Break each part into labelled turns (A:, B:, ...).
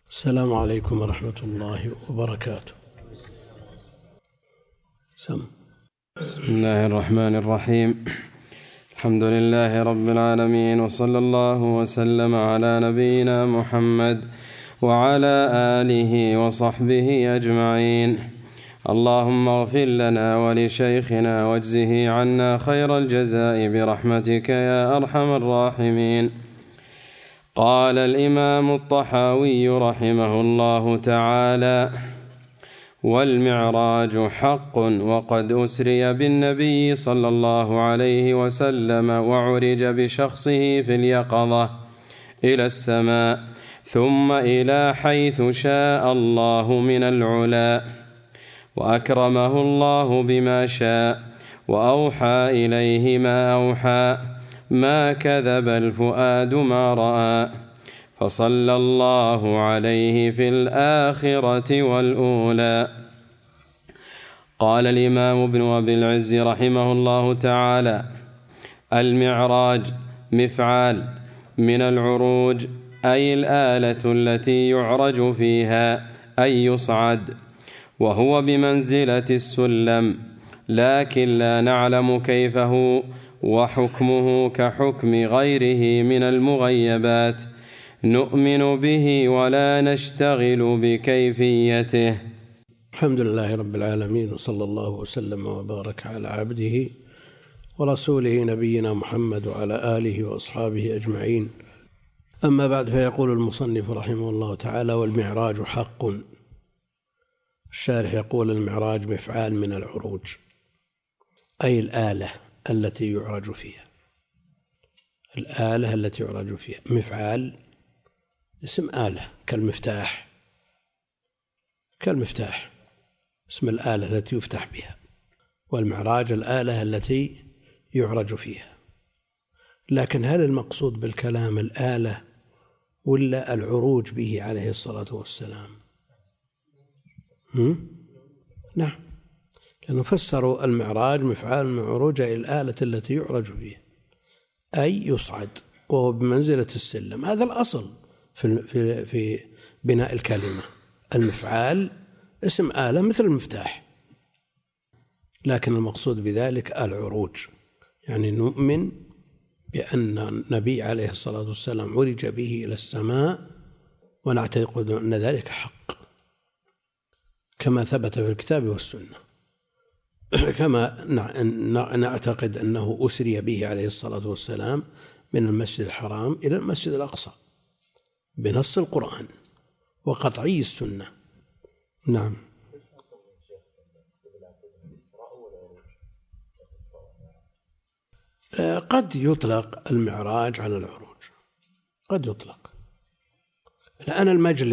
A: السلام عليكم ورحمة الله وبركاته.
B: بسم الله الرحمن الرحيم. الحمد لله رب العالمين، وصلى الله وسلم على نبينا محمد وعلى آله وصحبه أجمعين. اللهم اغفر لنا ولشيخنا واجزه عنا خير الجزاء برحمتك يا أرحم الراحمين. قال الإمام الطحاوي رحمه الله تعالى: والمعراج حق، وقد أسري بالنبي صلى الله عليه وسلم وعرج بشخصه في اليقظة إلى السماء ثم إلى حيث شاء الله من العلا، وأكرمه الله بما شاء وأوحى إليه ما أوحى، ما كذب الفؤاد ما رأى، فصلى الله عليه في الآخرة والأولى. قال الإمام ابن أبي العز رحمه الله تعالى: المعراج مفعال من العروج، أي الآلة التي يعرج فيها، أي يصعد، وهو بمنزلة السلم، لكن لا نعلم كيفه، وحكمه كحكم غيره من المغيبات، نؤمن به ولا نشتغل بكيفيته.
A: الحمد لله رب العالمين، وصلى الله وسلم وبارك على عبده ورسوله نبينا محمد وعلى آله وأصحابه أجمعين. أما بعد، فيقول المصنف رحمه الله تعالى: والمعراج حق. الشارح يقول: المعراج مفعال من العروج، أي الآلة التي يعرج فيها. الآلة التي يعرج فيها. مفعال اسم آلة، كالمفتاح اسم الآلة التي يفتح بها، والمعراج الآلة التي يعرج فيها. لكن هل المقصود بالكلام الآلة ولا العروج به عليه الصلاة والسلام؟ نعم، لأنه فسروا المعراج مفعال من عروج إلى الآلة التي يعرج فيها، أي يصعد، وهو بمنزلة السلم. هذا الأصل في بناء الكلمة. المفعال اسم آلة مثل المفتاح، لكن المقصود بذلك العروج، يعني نؤمن بأن النبي عليه الصلاة والسلام عرج به إلى السماء، ونعتقد أن ذلك حق كما ثبت في الكتاب والسنة، كما نعتقد أنه أسري به عليه الصلاة والسلام من المسجد الحرام إلى المسجد الأقصى بنص القرآن وقطعي السنة. نعم. قد يطلق المعراج على العروج، قد يطلق، لأن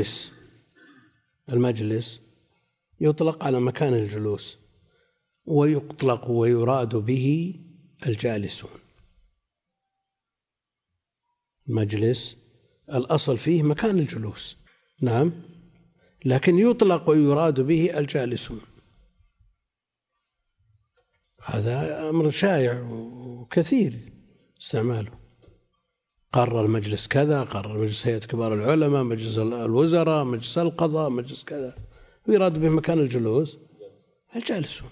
A: المجلس يطلق على مكان الجلوس، ويطلق ويراد به الجالسون. المجلس الأصل فيه مكان الجلوس، نعم، لكن يطلق ويراد به الجالسون. هذا أمر شائع وكثير استعماله. قرر المجلس كذا، قرر مجلس هيئة كبار العلماء، مجلس الوزراء، مجلس القضاء، مجلس كذا، ويراد به مكان الجلوس الجالسون.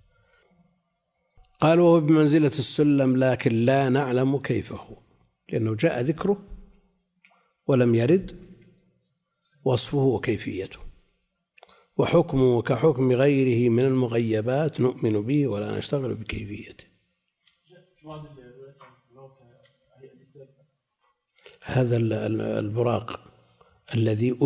A: قال: وهو بمنزلة السلم، لكن لا نعلم كيفه، لأنه جاء ذكره ولم يرد وصفه وكيفيته، وحكمه كحكم غيره من المغيبات، نؤمن به ولا نشتغل بكيفيته. هذا البراق الذي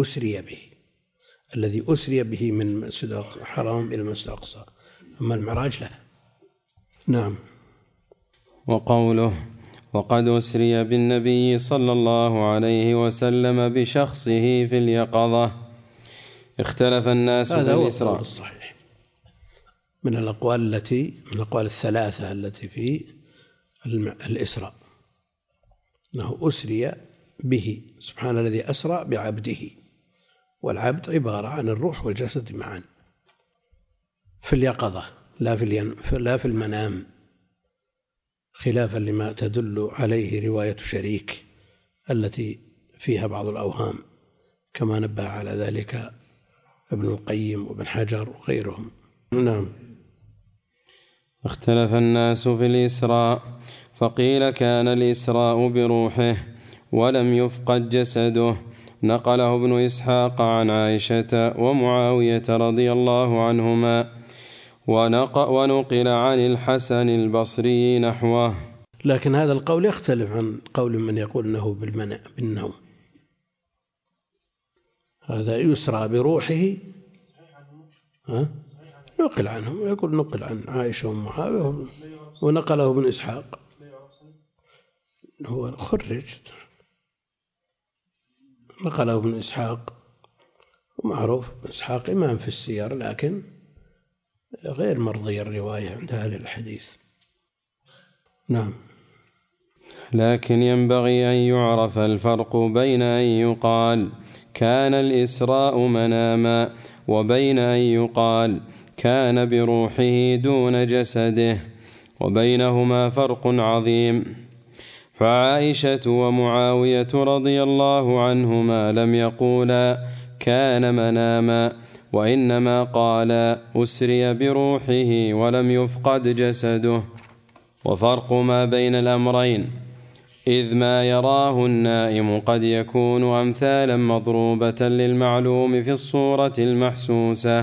A: أسري به من المسجد الحرام إلى المسجد الأقصى، أما المعراج لا. نعم.
B: وقوله: وقد أسري بالنبي صلى الله عليه وسلم بشخصه في اليقظة، اختلف الناس في
A: هذا هو
B: الإسراء.
A: القول الصحيح من الأقوال الثلاثة التي في الإسراء، أنه أسري به سبحان الذي أسرى بعبده، والعبد عبارة عن الروح والجسد معا في اليقظة لا في المنام، خلافا لما تدل عليه رواية شريك التي فيها بعض الأوهام، كما نبه على ذلك ابن القيم وابن حجر وغيرهم. نعم.
B: اختلف الناس في الإسراء، فقيل كان الإسراء بروحه ولم يفقد جسده. نقله ابن إسحاق عن عائشة ومعاوية رضي الله عنهما، ونقل عن الحسن البصري نحوه.
A: لكن هذا القول يختلف عن قول من يقول أنه بالنوم. هذا يسرى بروحه، نقل عنهم، يقول نقل عن عائشة ومعاوية، ونقله ابن إسحاق، هو خرج، نقله ابن إسحاق، ومعروف ابن إسحاق إمام في السير، لكن غير مرضي الرواية عند أهل الحديث. نعم.
B: لكن ينبغي أن يعرف الفرق بين أن يقال كان الإسراء مناما وبين أن يقال كان بروحه دون جسده، وبينهما فرق عظيم. فعائشة ومعاوية رضي الله عنهما لم يقولا كان مناما، وإنما قالا أسري بروحه ولم يفقد جسده. وفرق ما بين الأمرين، إذ ما يراه النائم قد يكون أمثالا مضروبة للمعلوم في الصورة المحسوسة،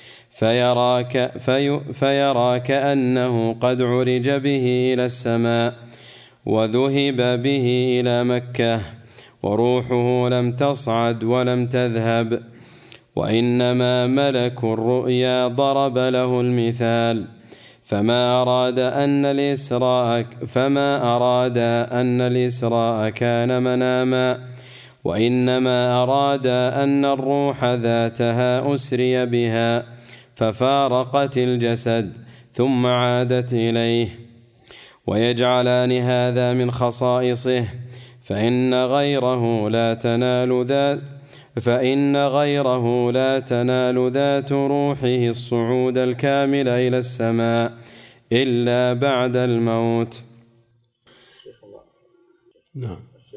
B: فيرى كأنه قد عرج به إلى السماء وذهب به إلى مكة، وروحه لم تصعد ولم تذهب، وإنما ملك الرؤيا ضرب له المثال، فما أراد أن الإسراء كان مناما، وإنما أراد أن الروح ذاتها أسري بها ففارقت الجسد ثم عادت إليه. ويجعلان هذا من خصائصه، فإن غيره لا تنال ذات روحه الصعود الكامل إلى السماء إلا بعد الموت.
A: نعم.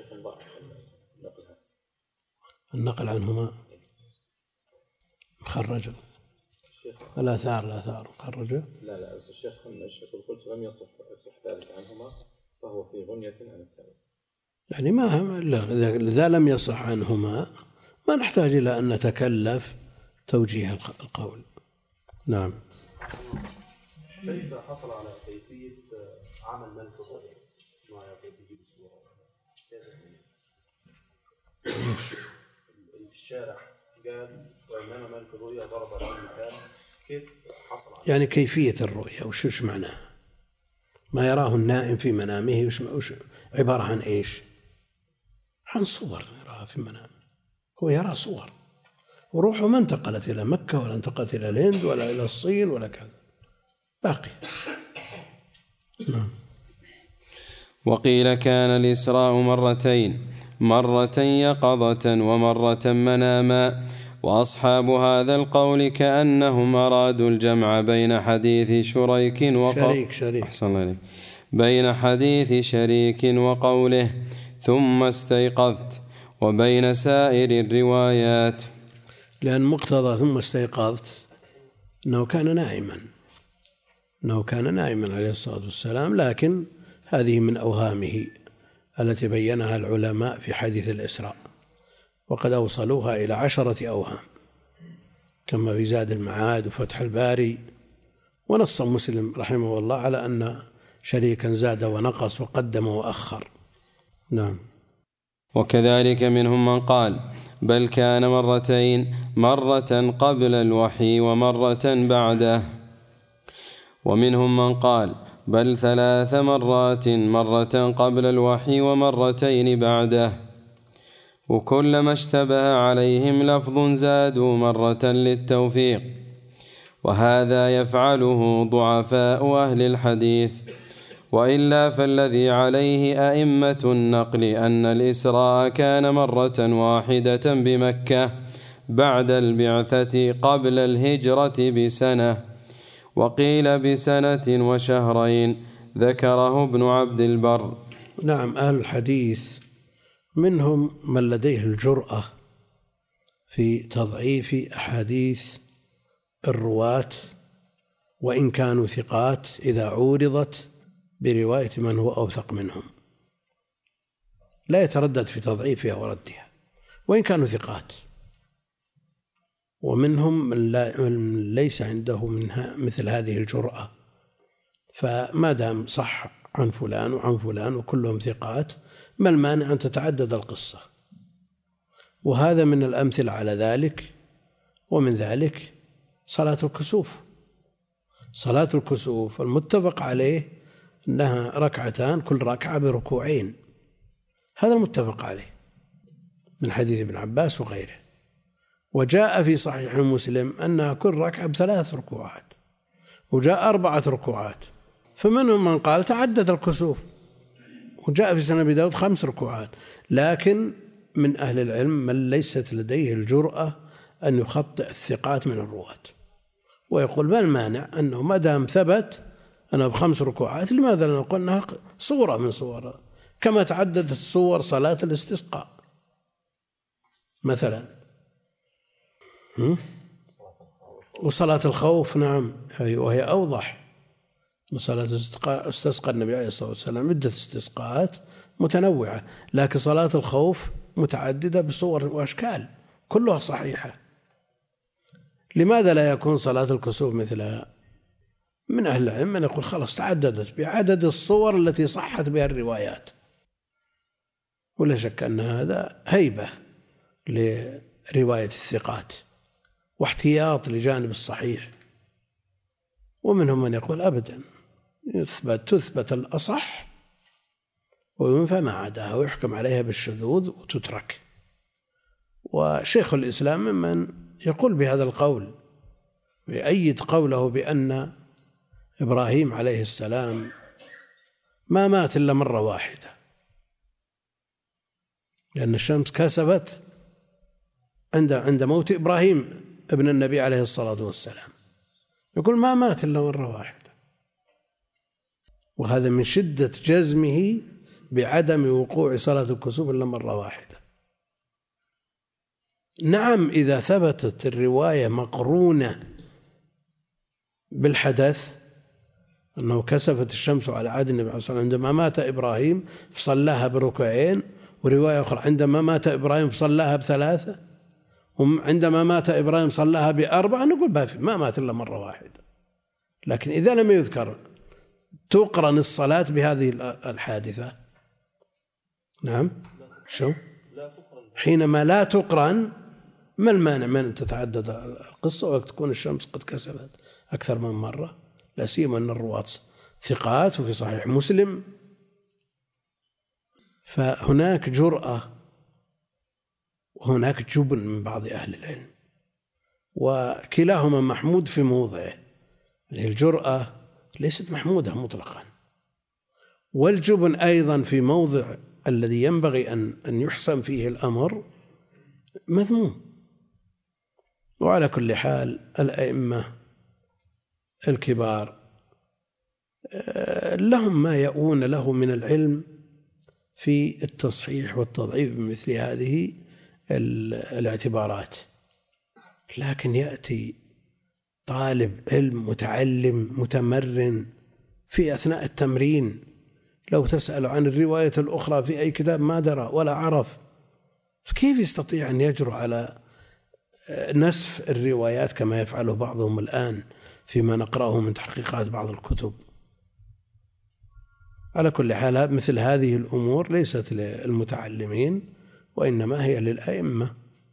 A: النقل عنهما مخرجه، الآثار مخرجه.
C: لا بس الشيخ قلت لم يصح ذلك عنهما، فهو في غنية عن التابع.
A: يعني إذا لم يصح عنهما ما نحتاج إلى أن نتكلف توجيه القول. نعم.
C: كيف حصل على كيفية عمل ملك الرؤيا؟ ما يجيب في الشارع قال وإنما ملك الرؤيا ضرب له المثال، كيف حصل على
A: يعني كيفية الرؤيا وش معناه؟ ما يراه النائم في منامه وش عبارة عن إيش؟ عن صور يراها في منامه، هو يرى صور، وروحه ما انتقلت إلى مكة ولا انتقلت إلى الهند ولا إلى الصين ولا كذا، باقي.
B: وقيل كان الإسراء مرتين، مرة يقظة ومرة مناما. وأصحاب هذا القول كأنهم أرادوا الجمع بين حديث شريك وقوله ثم استيقظت وبين سائر الروايات،
A: لأن مقتضى ثم استيقظت أنه كان نائما عليه الصلاة والسلام، لكن هذه من أوهامه التي بينها العلماء في حديث الإسراء، وقد أوصلوها إلى 10 أوهام كما في زاد المعاد وفتح الباري. ونص مسلم رحمه الله على أن شريكا زاد ونقص وقدم وأخر. نعم.
B: وكذلك منهم من قال بل كان مرتين، مرة قبل الوحي ومرة بعده. ومنهم من قال بل 3 مرات، مرة قبل الوحي ومرتين بعده، وكلما اشتبه عليهم لفظ زادوا مرة للتوفيق، وهذا يفعله ضعفاء أهل الحديث. وإلا فالذي عليه أئمة النقل أن الإسراء كان مرة واحدة بمكة بعد البعثة قبل الهجرة ب1 وقيل ب1 وشهرين، ذكره ابن عبد البر.
A: نعم. أهل الحديث منهم من لديه الجرأة في تضعيف أحاديث الرواة وإن كانوا ثقات إذا عورضت برواية من هو أوثق منهم، لا يتردد في تضعيفها وردها وإن كانوا ثقات. ومنهم من ليس عنده منها مثل هذه الجرأة، فما دام صح عن فلان وعن فلان وكلهم ثقات ما المانع أن تتعدد القصة. وهذا من الأمثلة على ذلك. ومن ذلك صلاة الكسوف. صلاة الكسوف المتفق عليه أنها ركعتان كل ركعة بركوعين، هذا المتفق عليه من حديث ابن عباس وغيره. وجاء في صحيح مسلم أنها كل ركعة ب3 ركوعات، وجاء 4 ركوعات، فمنهم من قال تعدد الكسوف. وجاء في سنن أبي داود 5 ركوعات. لكن من أهل العلم من ليست لديه الجرأة أن يخطئ الثقات من الرواة، ويقول ما المانع أنه ما دام ثبت أنا ب5 ركوعات لماذا لا نقول أنها صورة من صورها، كما تعددت الصور صلاة الاستسقاء مثلا، وصلاة الخوف نعم وهي أوضح. صلاة استسقى النبي عليه الصلاة والسلام عدة استسقاءات متنوعة، لكن صلاة الخوف متعددة بصور وأشكال كلها صحيحة. لماذا لا يكون صلاة الكسوف مثلها؟ من أهل العلم من يقول خلاص تعددت بعدد الصور التي صحت بها الروايات، ولا شك أن هذا هيبة لرواية الثقات واحتياط لجانب الصحيح. ومنهم من يقول أبدا تثبت الأصح وينفى ما عداها ويحكم عليها بالشذوذ وتترك. وشيخ الإسلام ممن يقول بهذا القول، ويؤيد قوله بأن إبراهيم عليه السلام ما مات إلا مرة واحدة، لأن الشمس كسفت عند موت إبراهيم ابن النبي عليه الصلاة والسلام، يقول ما مات إلا مرة واحدة. وهذا من شدة جزمه بعدم وقوع صلاة الكسوف إلا مرة واحدة. نعم إذا ثبتت الرواية مقرونة بالحدث أنه كسفت الشمس على عهد النبي عليه الصلاة والسلام عندما مات إبراهيم فصلاها بركوعين، ورواية أخرى عندما مات إبراهيم فصلاها ب3، وعندما مات إبراهيم صلاها ب4، نقول ما مات إلا مرة واحدة. لكن إذا لم يذكر تقرن الصلاة بهذه الحادثة. نعم شو حينما لا تقرن ما المانع من أن تتعدد القصة وتكون الشمس قد كسبت أكثر من مرة، لا سيما أن الرواة ثقات وفي صحيح مسلم. فهناك جرأة وهناك جبن من بعض أهل العلم، وكلاهما محمود في موضعه. الجرأة ليست محمودة مطلقا، والجبن أيضا في موضع الذي ينبغي أن يحسن فيه الأمر مذموم. وعلى كل حال الأئمة الكبار لهم ما يؤون له من العلم في التصحيح والتضعيف بمثل هذه الاعتبارات. لكن يأتي طالب علم متعلم متمرن في أثناء التمرين لو تسأل عن الرواية الأخرى في أي كتاب ما درى ولا عرف، كيف يستطيع أن يجرؤ على نسف الروايات كما يفعله بعضهم الآن فيما نقرأه من تحقيقات بعض الكتب؟ على كل حال مثل هذه الأمور ليست للمتعلمين وإنما هي للأئمة،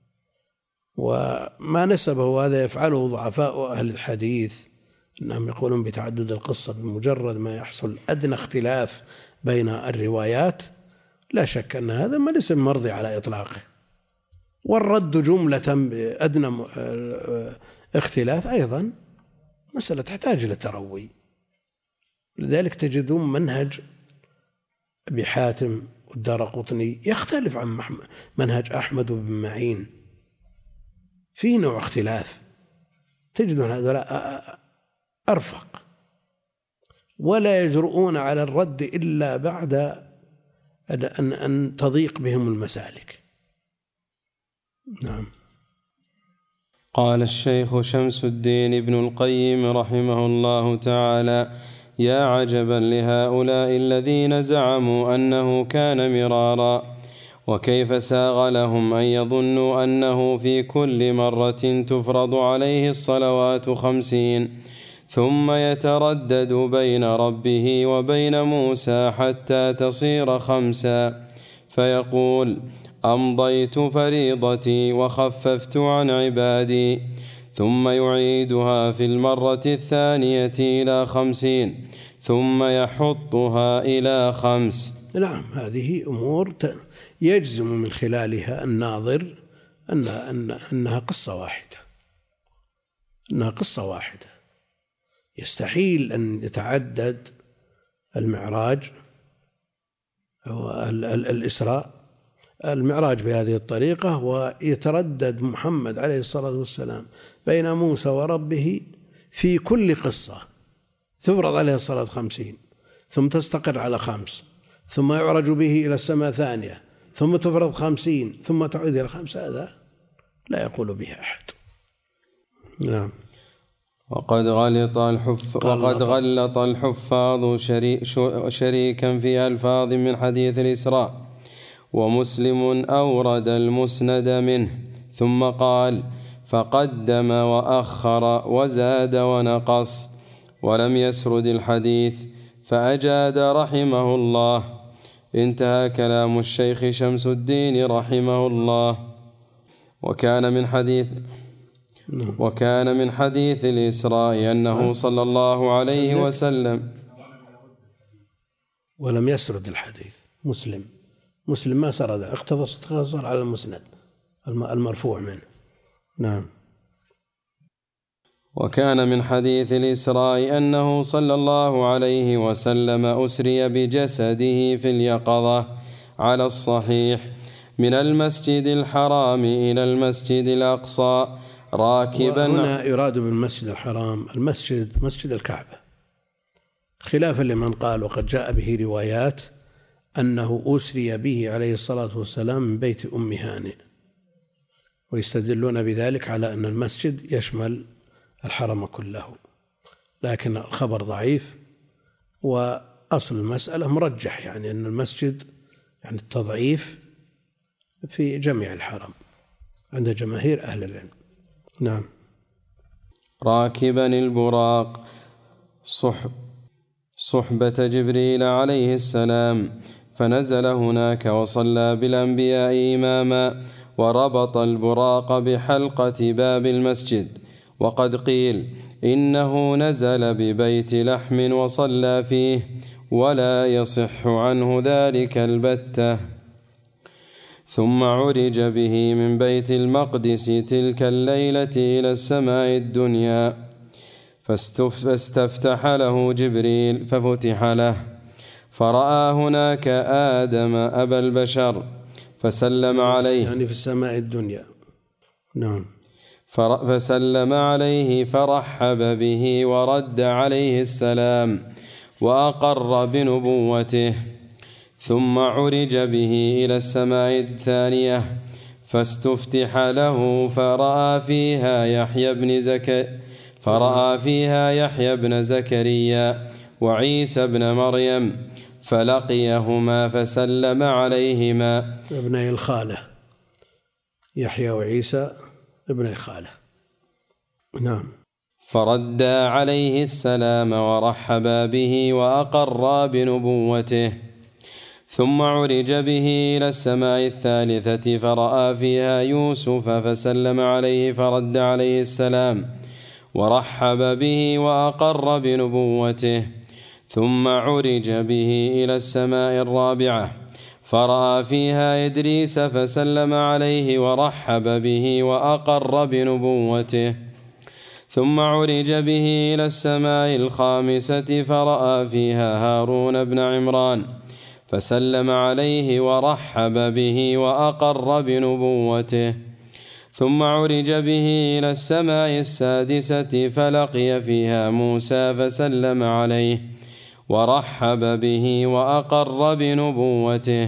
A: وما نسبه هذا يفعله ضعفاء أهل الحديث أنهم يقولون بتعدد القصة بمجرد ما يحصل أدنى اختلاف بين الروايات. لا شك أن هذا ما ليس مرضي على إطلاقه، والرد جملة بأدنى اختلاف أيضا مسألة تحتاج إلى تروي. لذلك تجدون منهج أبي حاتم والدارقطني يختلف عن منهج أحمد بن معين، في نوع اختلاف، تجدون هذا أرفق ولا يجرؤون على الرد إلا بعد أن تضيق بهم المسالك. نعم.
B: قال الشيخ شمس الدين ابن القيم رحمه الله تعالى: يا عجبا لهؤلاء الذين زعموا أنه كان مرارا، وكيف ساغ لهم أن يظنوا أنه في كل مرة تفرض عليه الصلوات 50 ثم يتردد بين ربه وبين موسى حتى تصير 5 فيقول: أمضيت فريضتي وخففت عن عبادي، ثم يعيدها في المرة الثانية إلى 50 ثم يحطها إلى 5.
A: نعم، هذه أمور يجزم من خلالها الناظر أنها قصة واحدة، أنها قصة واحدة. يستحيل أن يتعدد المعراج والإسراء، المعراج بهذه الطريقة، ويتردد محمد عليه الصلاة والسلام بين موسى وربه في كل قصة تفرض عليه الصلاة 50 ثم تستقر على 5 ثم يعرج به إلى السماء ثانية ثم تفرض 50 ثم تعود إلى 5. هذا لا يقول به أحد. نعم.
B: وقد غلط الحفاظ شريكا في ألفاظ من حديث الإسراء، ومسلم أورد المسند منه ثم قال: فقدم وأخر وزاد ونقص، ولم يسرد الحديث فأجاد رحمه الله. انتهى كلام الشيخ شمس الدين رحمه الله. وكان من حديث الإسراء أنه صلى الله عليه وسلم.
A: ولم يسرد الحديث. مسلم ما سرد، اقتصر على المسند المرفوع منه. نعم.
B: وكان من حديث الإسراء أنه صلى الله عليه وسلم أسري بجسده في اليقظة على الصحيح من المسجد الحرام إلى المسجد الأقصى راكبا.
A: هنا يراد بالمسجد الحرام مسجد الكعبة، خلافا لمن قال وقد جاء به روايات أنه أسري به عليه الصلاة والسلام من بيت أم هانئ، ويستدلون بذلك على أن المسجد يشمل الحرم كله، لكن الخبر ضعيف، وأصل المسألة مرجح، يعني أن المسجد يعني التضعيف في جميع الحرم عند جماهير أهل العلم. نعم.
B: راكبا البراق صحبة جبريل عليه السلام، فنزل هناك وصلى بالأنبياء إماما، وربط البراق بحلقة باب المسجد. وقد قيل إنه نزل ببيت لحم وصلى فيه، ولا يصح عنه ذلك البتة. ثم عرج به من بيت المقدس تلك الليلة إلى السماء الدنيا، فاستفتح له جبريل ففتح له، فرأى هناك آدم أبا البشر فسلم عليه،
A: يعني في السماء الدنيا. نعم.
B: فسلم عليه فرحب به ورد عليه السلام وأقر بنبوته. ثم عرج به إلى السماء الثانية فاستفتح له فرأى فيها يحيى بن زكريا وعيسى بن مريم، فلقيهما فسلم عليهما.
A: ابني الخالة، يحيى وعيسى ابن الخالة. نعم.
B: فردا عليه السلام ورحبا به وأقرا بنبوته. ثم عرج به إلى السماء الثالثة فرأى فيها يوسف فسلم عليه فرد عليه السلام ورحب به وأقر بنبوته. ثم عرج به إلى السماء الرابعة فرأى فيها إدريس فسلم عليه ورحب به وأقر بنبوته. ثم عرج به إلى السماء الخامسة فرأى فيها هارون بن عمران فسلم عليه ورحب به وأقر بنبوته. ثم عرج به إلى السماء السادسة فلقي فيها موسى فسلم عليه ورحب به وأقر بنبوته.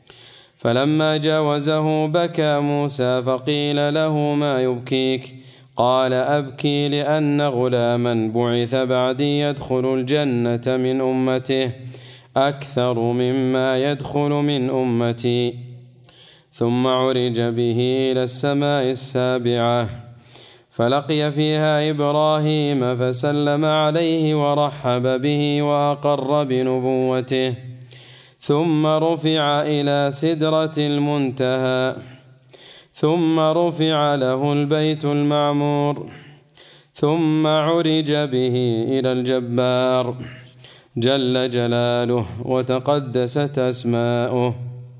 B: فلما جاوزه بكى موسى فقيل له ما يبكيك؟ قال أبكي لأن غلاما بعث بعدي يدخل الجنة من أمته أكثر مما يدخل من أمتي. ثم عرج به إلى السماء السابعة فلقي فيها إبراهيم فسلم عليه ورحب به وأقر بنبوته. ثم رفع إلى سدرة المنتهى ثم رفع له البيت المعمور. ثم عرج به إلى الجبار جل جلاله وتقدست أسماؤه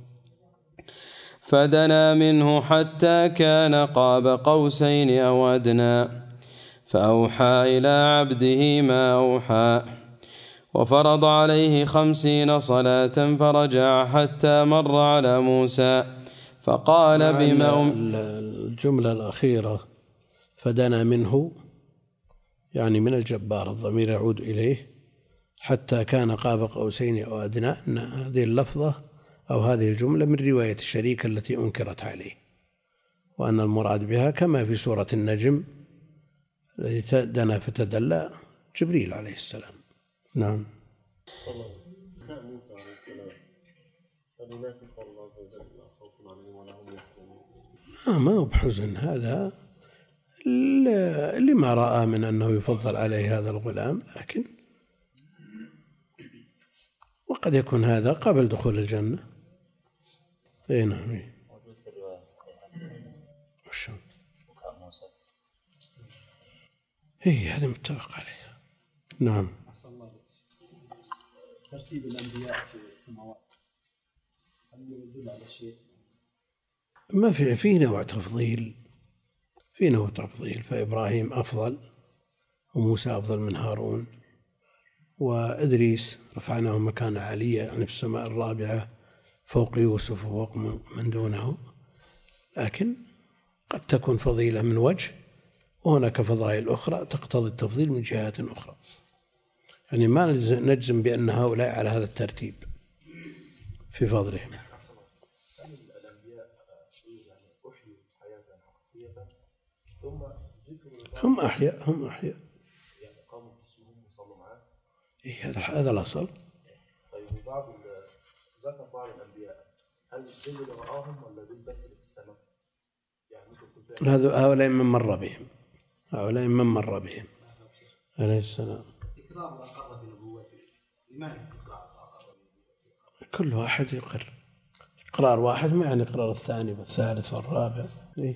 B: فدنا منه حتى كان قاب قوسين أو أدنى فأوحى إلى عبده ما أوحى وفرض عليه 50 صلاة فرجع حتى مر على موسى فقال بما
A: الجملة الأخيرة فدنا منه يعني من الجبار، الضمير يعود إليه حتى كان قاب قوسين أو أدنى. أن هذه اللفظة أو هذه الجملة من رواية الشريك التي أنكرت عليه، وأن المراد بها كما في سورة النجم التي دنا فتدلى جبريل عليه السلام. نعم. ما هو بحزن، هذا لما رأى من أنه يفضل عليه هذا الغلام، لكن وقد يكون هذا قبل دخول الجنة. نعم. هذا متفق عليه. نعم.
D: ترتيب الأنبياء في السماوات هل يدل على شيء؟
A: ما في نوع تفضيل، في نوع تفضيل، فإبراهيم أفضل وموسى أفضل من هارون، وإدريس رفعناه مكانة عالية يعني في السماء الرابعة فوق يوسف وفوق من دونه، لكن قد تكون فضيلة من وجه وهناك فضائل أخرى تقتضي التفضيل من جهات أخرى، يعني ما نجزم بأن هؤلاء على هذا الترتيب في فضلهم. هم أحياء
C: يعني قاموا باسمهم وصلوا معاه.
A: هذا الأصل.
C: طيب ذكر بعض الأنبياء، هل دول اللي رآهم ولا دول بس اللي في السماء؟ يعني
A: هؤلاء من مر بهم، هؤلاء من مر بهم عليه السلام.
D: تكرار الأقرب بنبوته، لماذا تكرار الأقرب بنبوته؟
A: كل واحد يقر، إقرار واحد ما يعني إقرار الثاني والثالث والرابع.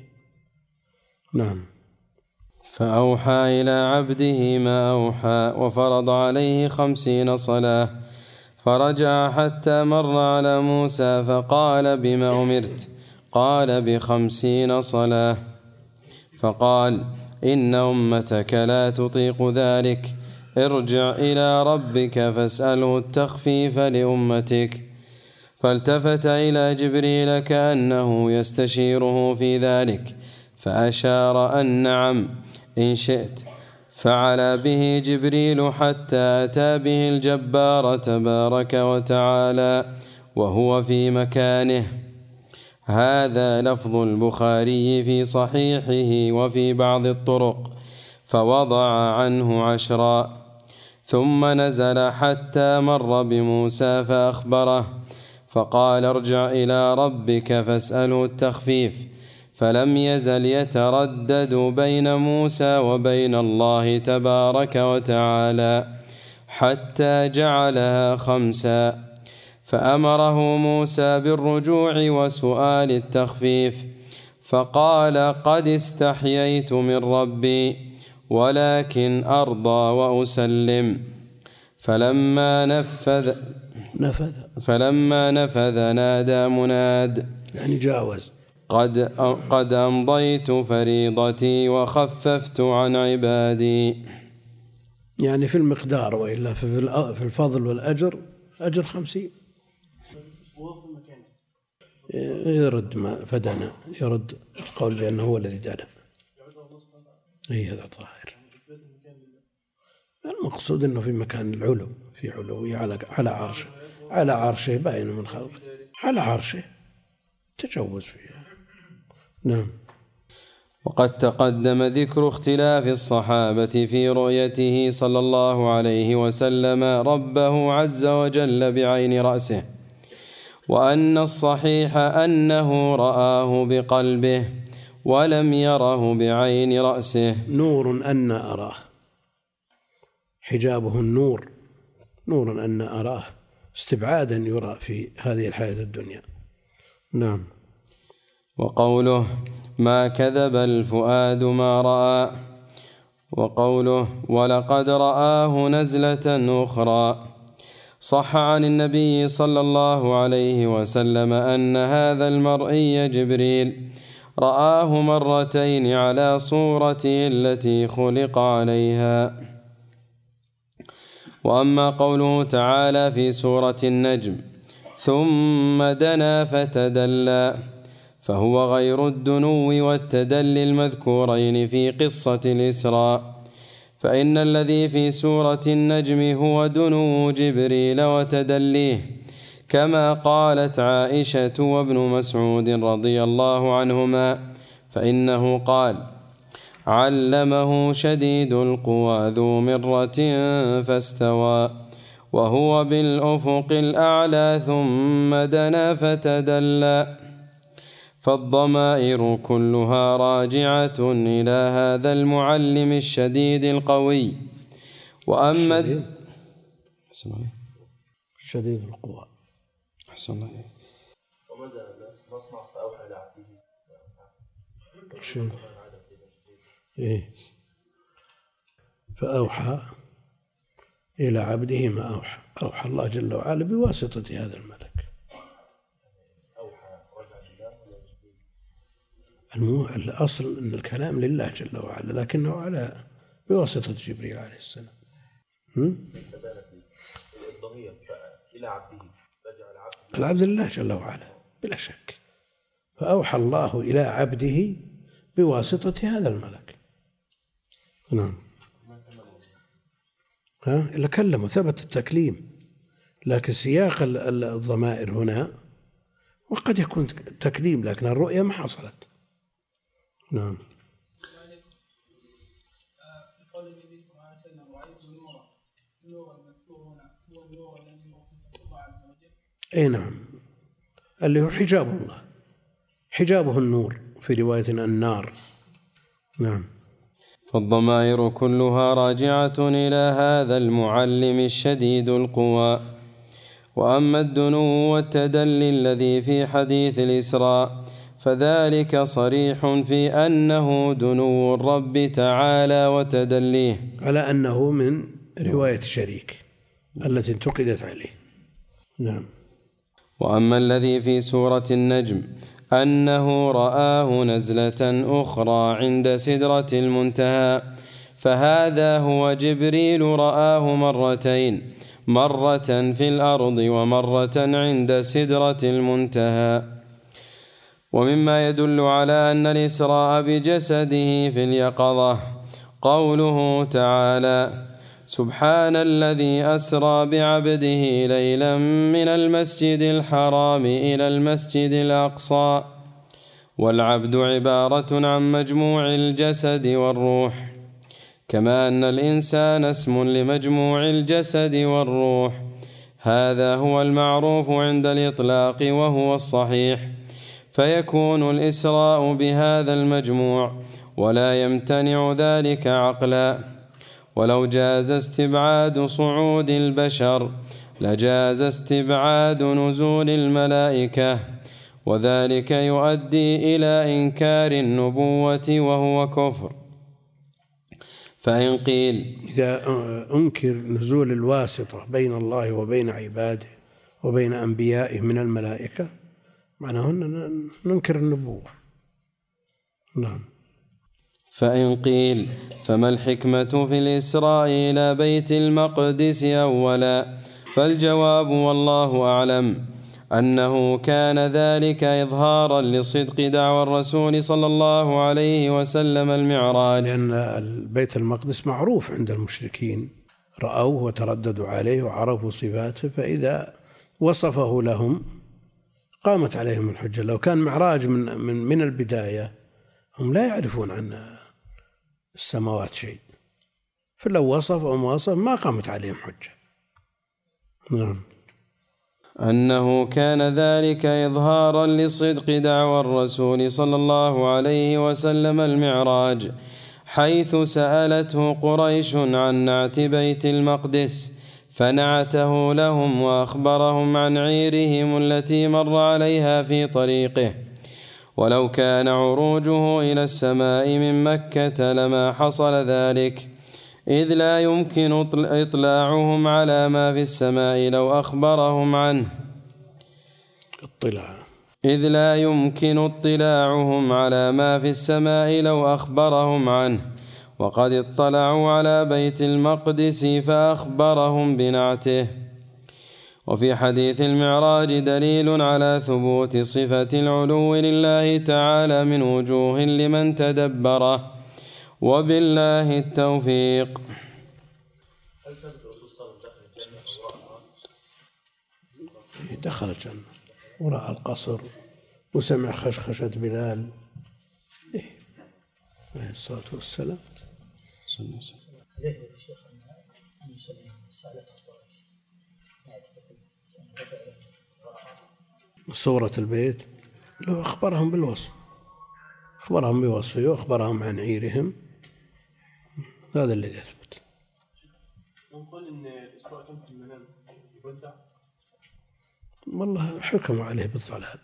A: نعم.
B: فأوحى إلى عبده ما أوحى وفرض عليه 50 صلاة فرجع حتى مر على موسى فقال بما أمرت؟ قال ب50 صلاة. فقال إن أمتك لا تطيق ذلك، ارجع إلى ربك فاسأله التخفيف لأمتك. فالتفت إلى جبريل كأنه يستشيره في ذلك فأشار أن نعم إن شئت. فعلى به جبريل حتى أتى به الجبار تبارك وتعالى وهو في مكانه. هذا لفظ البخاري في صحيحه وفي بعض الطرق، فوضع عنه 10. ثم نزل حتى مر بموسى فأخبره فقال ارجع إلى ربك فاسأله التخفيف. فلم يزل يتردد بين موسى وبين الله تبارك وتعالى حتى جعلها 5. فأمره موسى بالرجوع وسؤال التخفيف فقال قد استحييت من ربي ولكن أرضى وأسلم. فلما نفذ نادى مناد
A: يعني جاوز،
B: قد أمضيت فريضتي وخففت عن عبادي،
A: يعني في المقدار، وإلا في الفضل والأجر أجر 50. يرد ما فدنا، يرد القول بأنه هو الذي دنا. هذا ظاهر. المقصود أنه في مكان العلو، في علوي على عرشه، على عرشه باين من خلقه، على عرشه تجوز فيها. نعم.
B: وقد تقدم ذكر اختلاف الصحابة في رؤيته صلى الله عليه وسلم ربه عز وجل بعين رأسه، وأن الصحيح أنه رآه بقلبه ولم يره بعين رأسه.
A: نور أن أراه، حجابه النور، نور أن أراه، استبعادا يرى في هذه الحياة الدنيا. نعم.
B: وقوله ما كذب الفؤاد ما رأى، وقوله ولقد رآه نزلة أخرى. صح عن النبي صلى الله عليه وسلم أن هذا المرئي جبريل رآه مرتين على صورته التي خلق عليها. وأما قوله تعالى في سورة النجم ثم دنا فتدلى، فهو غير الدنو والتدلي المذكورين في قصة الإسراء، فإن الذي في سورة النجم هو دنو جبريل وتدليه، كما قالت عائشة وابن مسعود رضي الله عنهما، فإنه قال علمه شديد القوى ذو مرة فاستوى وهو بالأفق الأعلى ثم دنا فتدلى. فالضمائر كلها راجعة إلى هذا المعلم الشديد القوي. وأما
A: شديد القوى.
B: أحسن الله.
C: وماذا نصنع فأوحى إلى عبده؟
A: فأوحى إلى عبده ما أوحى، أوحى الله جل وعلا بواسطة هذا الملك. الأصل أن الكلام لله جل وعلا، لكنه على بواسطة جبريل عليه السلام.
C: الضمير إلى عبده،
A: العبد لله جل وعلا بلا شك، فأوحى الله إلى عبده بواسطة هذا الملك. نعم. إلا كلمه ثبت التكليم، لكن سياق الضمائر هنا وقد يكون تكليم لكن الرؤية ما حصلت. نعم.
E: في قول النبي صلى الله عليه وسلم رأيت نورا، النور المذكور هنا هو النور الذي وصفه الله عز وجل.
A: أي نعم، اللي هو حجاب الله، حجابه النور، في رواية النار. نعم.
B: فالضمائر كلها راجعة إلى هذا المعلم الشديد القوى. وأما الدنو والتدلي الذي في حديث الإسراء فذلك صريح في أنه دنو الرب تعالى وتدليه،
A: على أنه من رواية شريك التي انتقدت عليه. نعم.
B: وأما الذي في سورة النجم أنه رآه نزلة أخرى عند سدرة المنتهى، فهذا هو جبريل رآه مرتين، مرة في الأرض ومرة عند سدرة المنتهى. ومما يدل على أن الإسراء بجسده في اليقظة قوله تعالى سبحان الذي أسرى بعبده ليلا من المسجد الحرام إلى المسجد الأقصى. والعبد عبارة عن مجموع الجسد والروح، كما أن الإنسان اسم لمجموع الجسد والروح. هذا هو المعروف عند الإطلاق وهو الصحيح، فيكون الإسراء بهذا المجموع ولا يمتنع ذلك عقلا. ولو جاز استبعاد صعود البشر لجاز استبعاد نزول الملائكة، وذلك يؤدي إلى إنكار النبوة وهو كفر. فإن قيل
A: إذا أنكر نزول الواسطة بين الله وبين عباده وبين أنبيائه من الملائكة معناه ننكر النبوة. نعم.
B: فإن قيل فما الحكمة في الإسراء إلى بيت المقدس أولا، فالجواب والله أعلم أنه كان ذلك إظهارا لصدق دعوى الرسول صلى الله عليه وسلم المعراج،
A: لأن البيت المقدس معروف عند المشركين، رأوه وترددوا عليه وعرفوا صفاته، فإذا وصفه لهم قامت عليهم الحجة. لو كان معراج من البداية هم لا يعرفون عن السماوات شيء، فلو وصف أو ما وصف ما قامت عليهم حجة. نعم.
B: أنه كان ذلك إظهارا لصدق دعوى الرسول صلى الله عليه وسلم المعراج، حيث سألته قريش عن نعت بيت المقدس فنعته لهم وأخبرهم عن عيرهم التي مر عليها في طريقه، ولو كان عروجه إلى السماء من مكة لما حصل ذلك، إذ لا يمكن إطلاعهم على ما في السماء لو أخبرهم عنه إذ لا يمكن اطلاعهم على ما في السماء لو أخبرهم عنه، وقد اطلعوا على بيت المقدس فأخبرهم بنعته. وفي حديث المعراج دليل على ثبوت صفة العلو لله تعالى من وجوه لمن تدبره، وبالله التوفيق.
C: هل ثبت الرسول صلى الله عليه وسلم دخل الجنة أو رأى؟
A: دخل الجنة ورأى القصر وسمع خشخشة بلال عليه الصلاة والسلام. صورة البيت لو أخبرهم بالوصف، أخبرهم بوصفه وأخبرهم عن عيرهم، هذا الذي يثبت.
C: نقول إن الإسراء كان في المنام يبدع،
A: والله حكموا عليه بالضلال،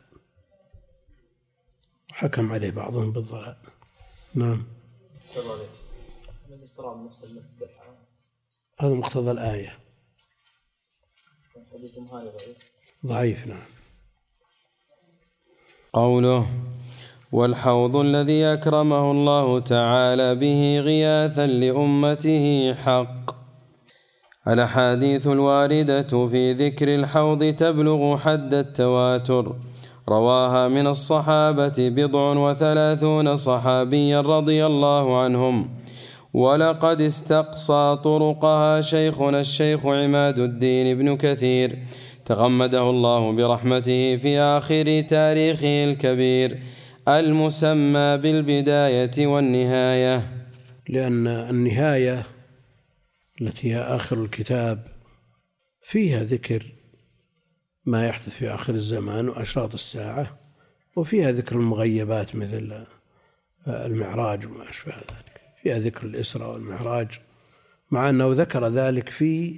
A: حكم عليه بعضهم بالضلال. نعم.
C: الإسراء من نفس المسجد الحرام
A: هذا مقتضى الآية.
C: حديثهم هذا
A: ضعيف. نعم.
B: قوله والحوض الذي أكرمه الله تعالى به غياثا لأمته حق. الأحاديث الواردة في ذكر الحوض تبلغ حد التواتر، رواها من الصحابة 37 صحابيا رضي الله عنهم، ولقد استقصى طرقها شيخنا الشيخ عماد الدين بن كثير تغمده الله برحمته في آخر تاريخه الكبير المسمى بالبداية والنهاية.
A: لأن النهاية التي هي آخر الكتاب فيها ذكر ما يحدث في آخر الزمان وأشراط الساعة، وفيها ذكر المغيبات مثل المعراج وما أشبه ذلك، فيها ذكر الإسراء والمعراج، مع أنه ذكر ذلك في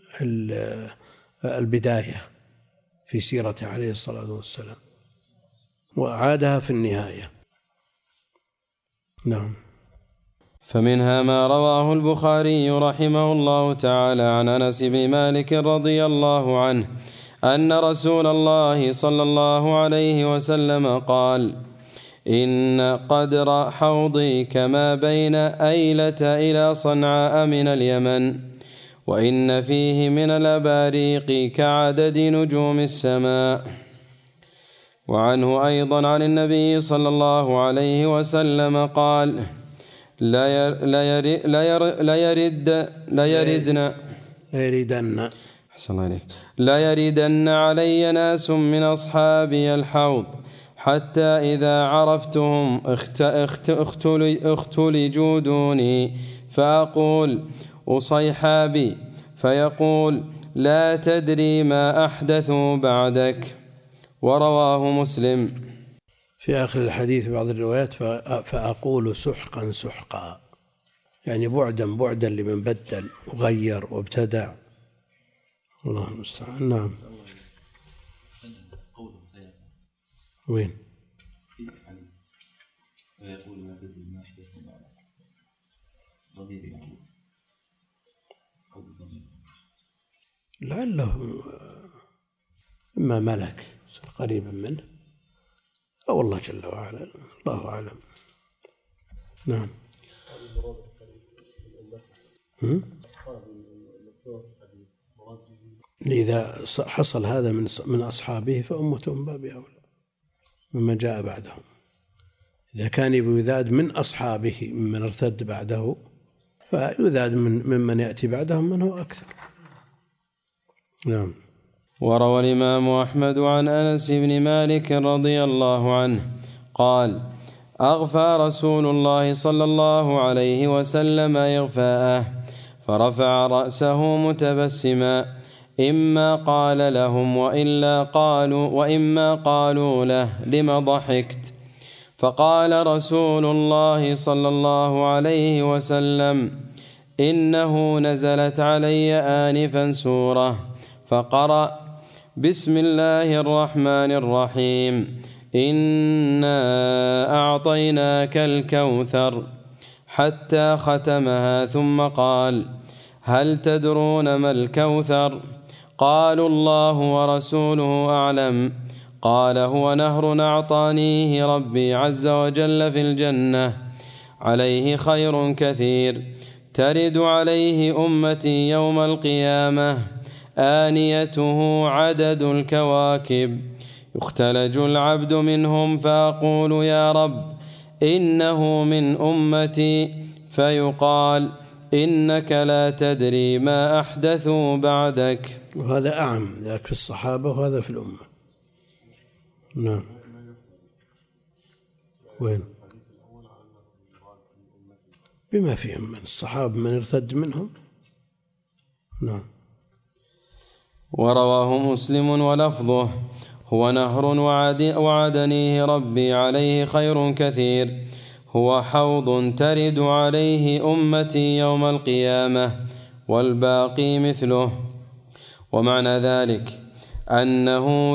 A: البداية في سيرته عليه الصلاة والسلام، وأعادها في النهاية. نعم.
B: فمنها ما رواه البخاري رحمه الله تعالى عن أنس بن مالك رضي الله عنه أن رسول الله صلى الله عليه وسلم قال: إن قدر حوضي كما بين أيلة إلى صنعاء من اليمن، وإن فيه من الأباريق كعدد نجوم السماء. وعنه أيضا عن النبي صلى الله عليه وسلم قال: لا يردن علي ناس من أصحابي الحوض حتى إذا عرفتهم اختلجوا دوني فأقول أصيحابي، فيقول لا تدري ما أحدثوا بعدك. ورواه مسلم.
A: في آخر الحديث بعض الروايات فأقول سحقا سحقا، يعني بعدا بعدا لمن بدل وغير وابتدع. الله المستعان. نعم. وين؟
D: ويقول ما تدري ما أحدث بعدك. ضمير يعني أو ضمير.
A: لعله إما ملك قريبا منه أو الله جل وعلا، الله أعلم. نعم. إذا حصل هذا من أصحابه فأمته من باب أولى مما جاء بعدهم. إذا كان يذاد من أصحابه ممن ارتد بعده فيذاد ممن يأتي بعدهم من هو أكثر. نعم.
B: وروى الإمام أحمد عن أنس بن مالك رضي الله عنه قال: أغفى رسول الله صلى الله عليه وسلم إغفاءه فرفع رأسه متبسما، إما قال لهم وإما قالوا له لم ضحكت؟ فقال رسول الله صلى الله عليه وسلم: إنه نزلت علي آنفا سورة، فقرأ: بسم الله الرحمن الرحيم، إنا أعطيناك الكوثر، حتى ختمها، ثم قال: هل تدرون ما الكوثر؟ قالوا: الله ورسوله أعلم. قال: هو نهر أعطانيه ربي عز وجل في الجنة، عليه خير كثير، ترد عليه أمتي يوم القيامة، آنيته عدد الكواكب، يختلج العبد منهم، فأقول: يا رب إنه من أمتي، فيقال: إنك لا تدري ما أحدثوا بعدك.
A: وهذا أعم، ذاك في الصحابة وهذا في الأمة. نعم. وين؟ بما فيهم من الصحابة من ارتد منهم. نعم.
B: ورواه مسلم ولفظه: هو نهر وعدنيه ربي، عليه خير كثير، هو حوض ترد عليه أمتي يوم القيامة، والباقي مثله. ومعنى ذلك أنه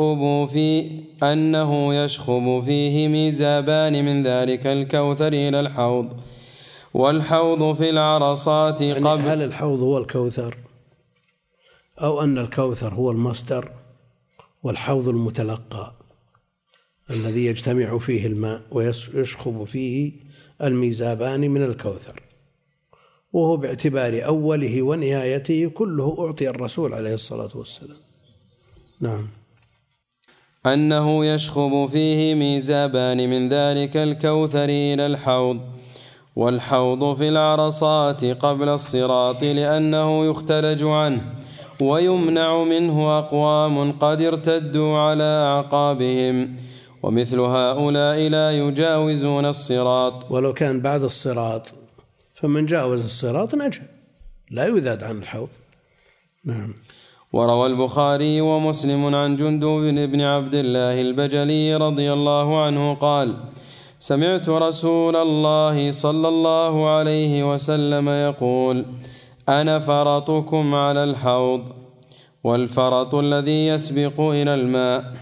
B: يشخب فيه ميزابان من ذلك الكوثر إلى الحوض، والحوض في العرصات قبل.
A: هل الحوض هو الكوثر، أو أن الكوثر هو المصدر والحوض المتلقى الذي يجتمع فيه الماء ويشخب فيه الميزابان من الكوثر، وهو باعتبار أوله ونهايته كله أعطي الرسول عليه الصلاة والسلام. نعم.
B: أنه يشخب فيه ميزابان من ذلك الكوثر إلى الحوض، والحوض في العرصات قبل الصراط، لأنه يختلج عنه ويمنع منه أقوام قد ارتدوا على أعقابهم، ومثل هؤلاء لا يجاوزون الصراط.
A: ولو كان بعد الصراط فمن جاوز الصراط نجا، لا يذاد عن الحوض. نعم.
B: وروى البخاري ومسلم عن جندب بن عبد الله البجلي رضي الله عنه قال: سمعت رسول الله صلى الله عليه وسلم يقول: أنا فرطكم على الحوض، والفرط الذي يسبق إلى الماء.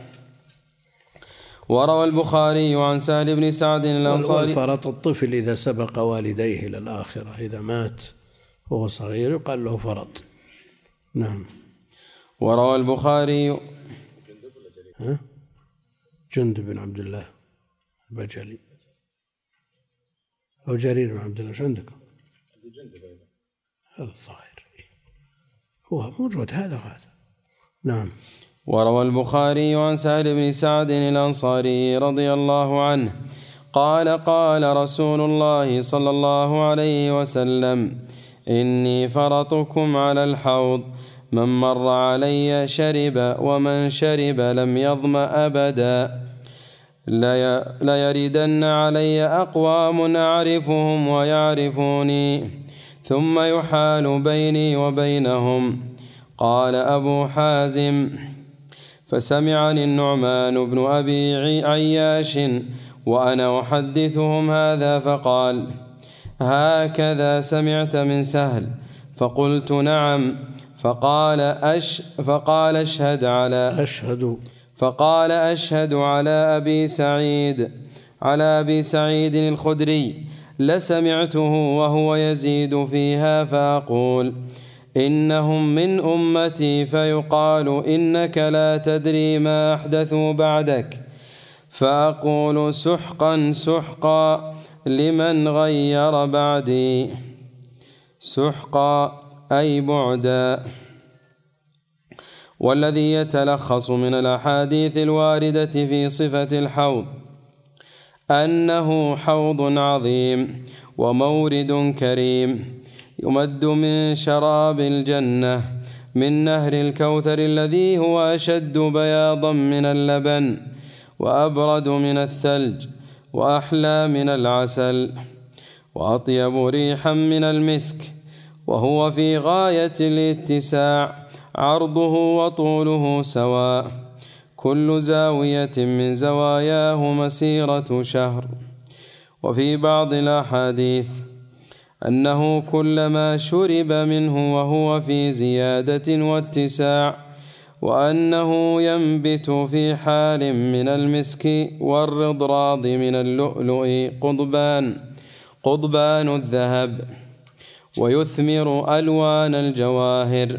B: وروى البخاري عن سهل بن سعد الأنصاري.
A: والفرط الطفل إذا سبق والديه إلى الآخرة، إذا مات وهو صغير يقال له فرط. نعم.
B: وروى البخاري
A: جندب بن عبد الله البجلي أو جرير بن عبد الله، شو عندكم؟ هذا الظاهر هو موجود هذا وهذا. نعم.
B: وروى البخاري عن سهل بن سعد الأنصاري رضي الله عنه قال: قال رسول الله صلى الله عليه وسلم: إني فرطكم على الحوض، من مر علي شرب، ومن شرب لم يظمأ أبدا. ليردن علي أقوام أعرفهم ويعرفوني، ثم يحال بيني وبينهم. قال أبو حازم: فسمعني النعمان بن أبي عياش وأنا أحدثهم هذا، فقال: هكذا سمعت من سهل؟ فقلت: نعم. فقال: أشهد على أبي سعيد الخدري لسمعته وهو يزيد فيها، فأقول: إنهم من أمتي، فيقال: إنك لا تدري ما أحدثوا بعدك، فأقول: سحقا سحقا لمن غير بعدي. سحقا أي بعدا. والذي يتلخص من الأحاديث الواردة في صفة الحوض أنه حوض عظيم ومورد كريم، يمد من شراب الجنة من نهر الكوثر، الذي هو أشد بياضا من اللبن وأبرد من الثلج، وأحلى من العسل وأطيب ريحا من المسك، وهو في غاية الاتساع، عرضه وطوله سواء، كل زاوية من زواياه مسيرة شهر. وفي بعض الأحاديث أنه كلما شرب منه وهو في زيادة واتساع، وأنه ينبت في حال من المسك والرضراض من اللؤلؤ قضبان الذهب، ويثمر ألوان الجواهر.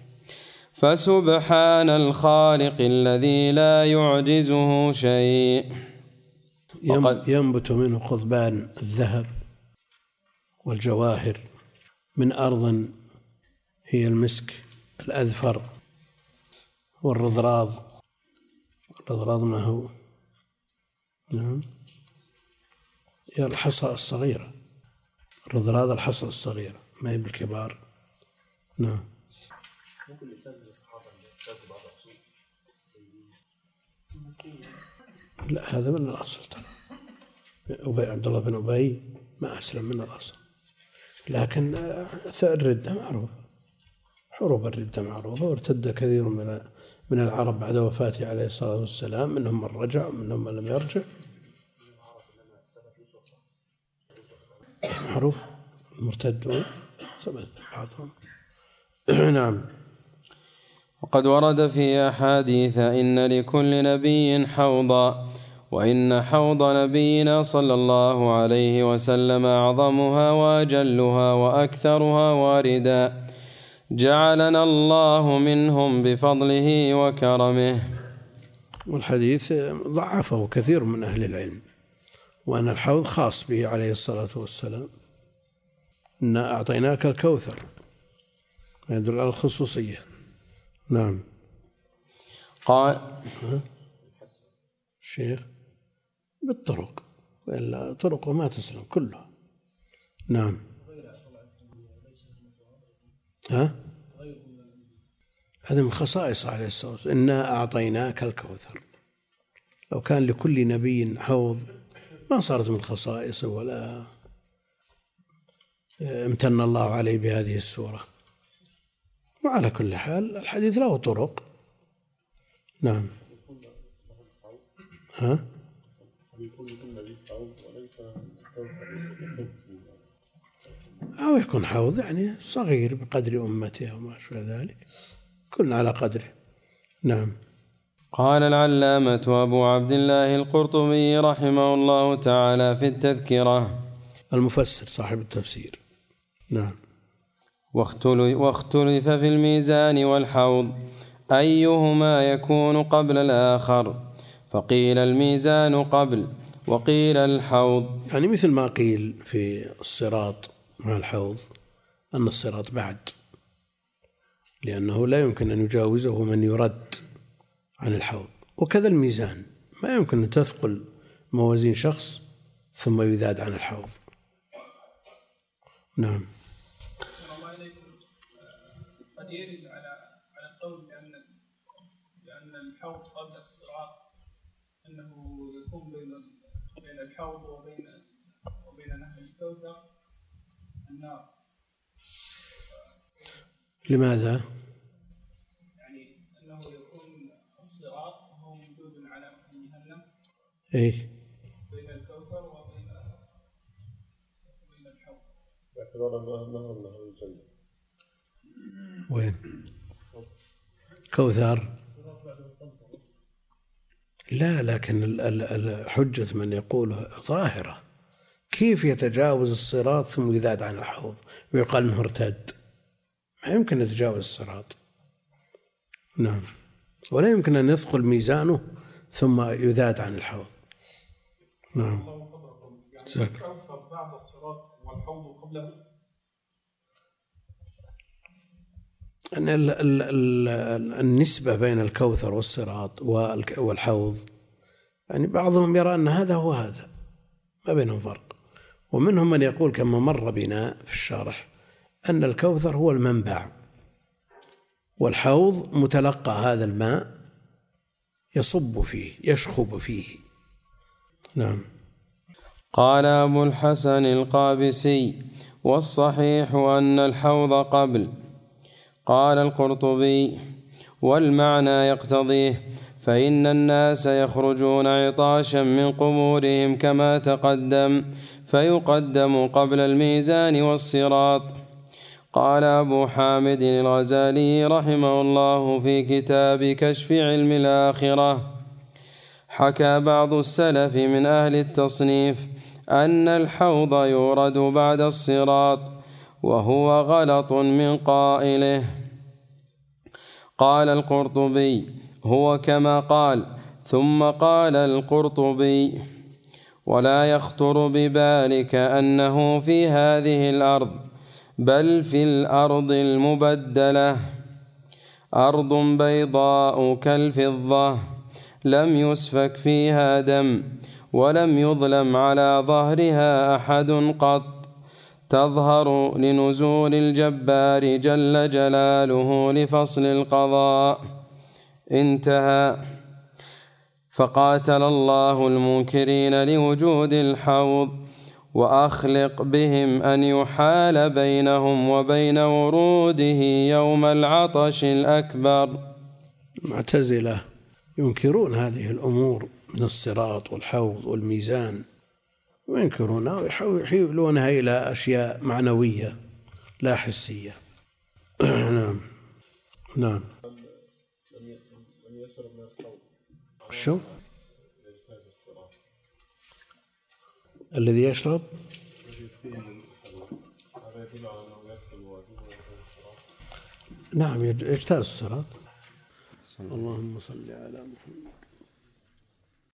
B: فسبحان الخالق الذي لا يعجزه شيء.
A: ينبت منه قضبان الذهب والجواهر من أرض هي المسك الأذفر والرضراض ما هو؟ نعم، هي الحصى الصغيرة، الرضراض الحصى الصغيرة ما هي بالكبار. نعم.
C: ممكن يسلم الصحابة اللي كتبوا بعض الرسول.
A: لا، هذا من الأصل ترى. عبد الله بن أبي ما أسلم من الأصل، لكن الردة معروفة، حروب الردة معروفة، وارتد كثير من العرب بعد وفاته عليه الصلاة والسلام، منهم من رجع ومنهم من لم يرجع. معروف المرتدون ثبت بعضهم. نعم.
B: وقد ورد في أحاديث إن لكل نبي حوضا، وإن حوض نبينا صلى الله عليه وسلم أعظمها وأجلها وأكثرها واردا، جعلنا الله منهم بفضله وكرمه.
A: والحديث ضعفه كثير من أهل العلم، وأن الحوض خاص به عليه الصلاة والسلام. إنا أعطيناك الكوثر، يدل على الخصوصية. نعم.
B: قال
A: الشيخ بالطرق، وإلا طرقه ما تسلم كلها. نعم. هذا من خصائص عليه الصلاة والسلام، إنا أعطيناك الكوثر. لو كان لكل نبي حوض ما صارت من خصائصه ولا امتن الله عليه بهذه السورة. وعلى كل حال الحديث له طرق. نعم. أو يكون حوض يعني صغير بقدر أمته وما شابه ذلك، كل على قدره. نعم.
B: قال العلامة أبو عبد الله القرطبي رحمه الله تعالى في التذكرة،
A: المفسر صاحب التفسير. نعم.
B: واختلف في الميزان والحوض أيهما يكون قبل الآخر، فقيل الميزان قبل، وقيل الحوض.
A: يعني مثل ما قيل في الصراط مع الحوض أن الصراط بعد، لأنه لا يمكن أن يجاوزه من يرد عن الحوض. وكذا الميزان ما يمكن أن تثقل موازين شخص ثم يذاد عن الحوض. نعم.
E: قد يرد على القول بأن الحوض قبل الصراط أنه يكون بين الحوض وبين نهر الكوثر النار.
A: لماذا؟
E: يعني أنه يكون الصراط وهو موجود على جهنم بين الكوثر وبين الحوض.
C: باعتبار أنه نهر الجنة.
A: وين؟ كوثر؟ لا، لكن الحجة من يقول ظاهرة. كيف يتجاوز الصراط ثم يذاد عن الحوض ويقال انه ارتد؟ ما يمكن يتجاوز الصراط. نعم. ولا يمكن أن يثقل ميزانه ثم يذاد عن الحوض. نعم.
C: يعني الكوثر بعد الصراط والحوض قبله.
A: أن النسبة بين الكوثر والصراط والحوض، يعني بعضهم يرى أن هذا هو هذا، ما بينهم فرق. ومنهم من يقول كما مر بنا في الشرح أن الكوثر هو المنبع، والحوض متلقى هذا الماء يصب فيه يشخب فيه. نعم.
B: قال أبو الحسن القابسي: والصحيح أن الحوض قبل. قال القرطبي: والمعنى يقتضيه، فإن الناس يخرجون عطاشا من قبورهم كما تقدم، فيقدم قبل الميزان والصراط. قال أبو حامد الغزالي رحمه الله في كتاب كشف علم الآخرة: حكى بعض السلف من أهل التصنيف أن الحوض يورد بعد الصراط، وهو غلط من قائله. قال القرطبي: هو كما قال. ثم قال القرطبي: ولا يخطر ببالك أنه في هذه الأرض، بل في الأرض المبدلة، أرض بيضاء كالفضة، لم يسفك فيها دم، ولم يظلم على ظهرها أحد قط، تظهر لنزول الجبار جل جلاله لفصل القضاء. انتهى. فقاتل الله المنكرين لوجود الحوض، وأخلق بهم أن يحال بينهم وبين وروده يوم العطش الأكبر.
A: المعتزلة ينكرون هذه الأمور من الصراط والحوض والميزان، وينكرونها ويحولونها إلى أشياء معنوية لا حسية. نعم نعم. شو الذي يشرب؟ نعم يجتاز الصراط. اللهم صل على محمد.